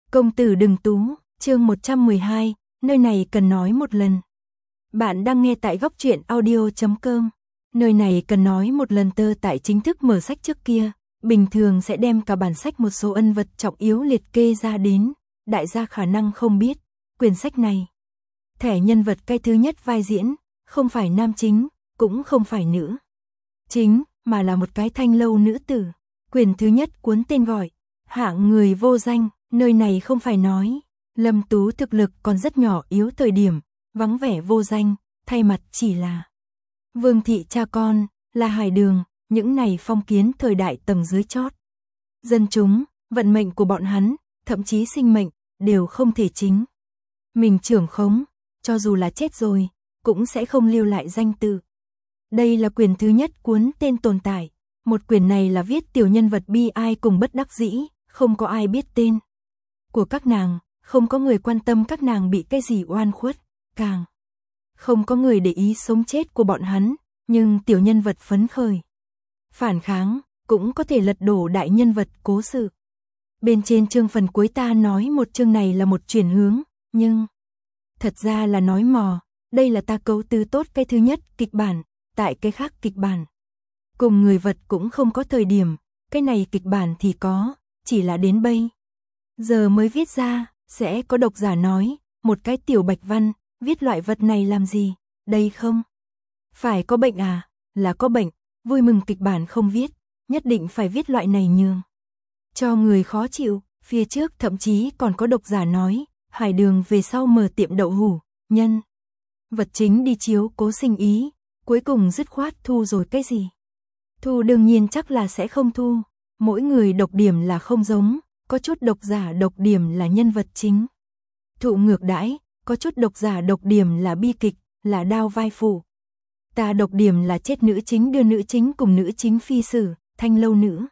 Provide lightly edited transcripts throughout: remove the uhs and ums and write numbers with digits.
Công tử đừng tú, chương 112, nơi này cần nói một lần. Bạn đang nghe tại góc truyện audio.com. Nơi này cần nói một lần tơ tại chính thức mở sách trước kia, bình thường sẽ đem cả bản sách một số ân vật trọng yếu liệt kê ra đến, đại gia khả năng không biết, quyển sách này. Thẻ nhân vật cái thứ nhất vai diễn, không phải nam chính, cũng không phải nữ chính, mà là một cái thanh lâu nữ tử. Quyển thứ nhất cuốn tên gọi, hạng người vô danh, nơi này không phải nói, Lâm Tú thực lực còn rất nhỏ yếu thời điểm, vắng vẻ vô danh, thay mặt chỉ là Vương thị cha con, là Hải Đường, những này phong kiến thời đại tầng dưới chót. Dân chúng, vận mệnh của bọn hắn, thậm chí sinh mệnh, đều không thể chính mình trưởng khống, cho dù là chết rồi, cũng sẽ không lưu lại danh tự. Đây là quyển thứ nhất cuốn tên tồn tại, một quyển này là viết tiểu nhân vật bi ai cùng bất đắc dĩ, không có ai biết tên của các nàng, không có người quan tâm các nàng bị cái gì oan khuất, càng không có người để ý sống chết của bọn hắn, nhưng tiểu nhân vật phấn khởi, phản kháng, cũng có thể lật đổ đại nhân vật cố sự. Bên trên chương phần cuối ta nói một chương này là một chuyển hướng, nhưng thật ra là nói mò, đây là ta cấu tứ tốt cái thứ nhất kịch bản, tại cái khác kịch bản. Cùng người vật cũng không có thời điểm, cái này kịch bản thì có, chỉ là đến bây giờ mới viết ra, sẽ có độc giả nói, một cái tiểu bạch văn, viết loại vật này làm gì, đây không phải có bệnh à, là có bệnh, vui mừng kịch bản không viết, nhất định phải viết loại này nhường cho người khó chịu. Phía trước thậm chí còn có độc giả nói, Hải Đường về sau mở tiệm đậu hủ, nhân vật chính đi chiếu cố sinh ý, cuối cùng dứt khoát thu rồi cái gì. Thu đương nhiên chắc là sẽ không thu, mỗi người độc điểm là không giống, có chút độc giả độc điểm là nhân vật chính thụ ngược đãi, có chút độc giả độc điểm là bi kịch, là đao vai phụ. Ta độc điểm là chết nữ chính đưa nữ chính cùng nữ chính phi xử, thanh lâu nữ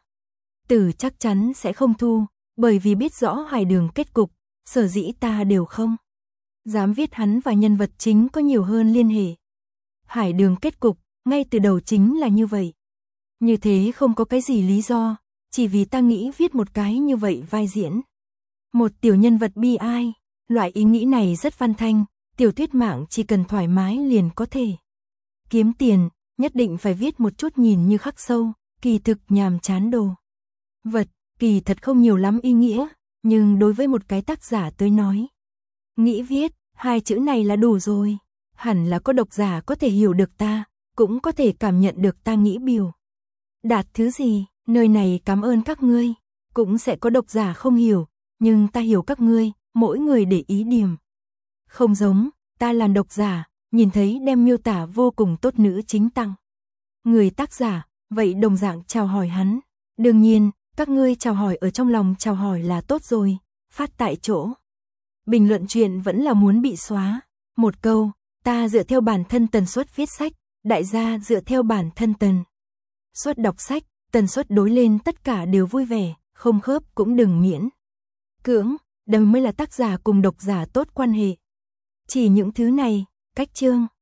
tử chắc chắn sẽ không thu, bởi vì biết rõ Hải Đường kết cục, sở dĩ ta đều không dám viết hắn và nhân vật chính có nhiều hơn liên hệ. Hải Đường kết cục, ngay từ đầu chính là như vậy. Như thế không có cái gì lý do, chỉ vì ta nghĩ viết một cái như vậy vai diễn. Một tiểu nhân vật bi ai, loại ý nghĩ này rất văn thanh, tiểu thuyết mạng chỉ cần thoải mái liền có thể kiếm tiền, nhất định phải viết một chút nhìn như khắc sâu, kỳ thực nhàm chán đồ vật, kỳ thật không nhiều lắm ý nghĩa, nhưng đối với một cái tác giả tới nói, nghĩ viết, hai chữ này là đủ rồi, hẳn là có độc giả có thể hiểu được ta, cũng có thể cảm nhận được ta nghĩ biểu đạt thứ gì, nơi này cảm ơn các ngươi, cũng sẽ có độc giả không hiểu, nhưng ta hiểu các ngươi, mỗi người để ý điểm không giống, ta là độc giả, nhìn thấy đem miêu tả vô cùng tốt nữ chính tăng người tác giả, vậy đồng dạng chào hỏi hắn, đương nhiên, các ngươi chào hỏi ở trong lòng chào hỏi là tốt rồi, phát tại chỗ. Bình luận chuyện vẫn là muốn bị xóa, một câu, ta dựa theo bản thân tần suất viết sách, đại gia dựa theo bản thân tần suất đọc sách, tần suất đối lên tất cả đều vui vẻ, không khớp cũng đừng miễn cưỡng, đây mới là tác giả cùng độc giả tốt quan hệ. Chỉ những thứ này, cách chương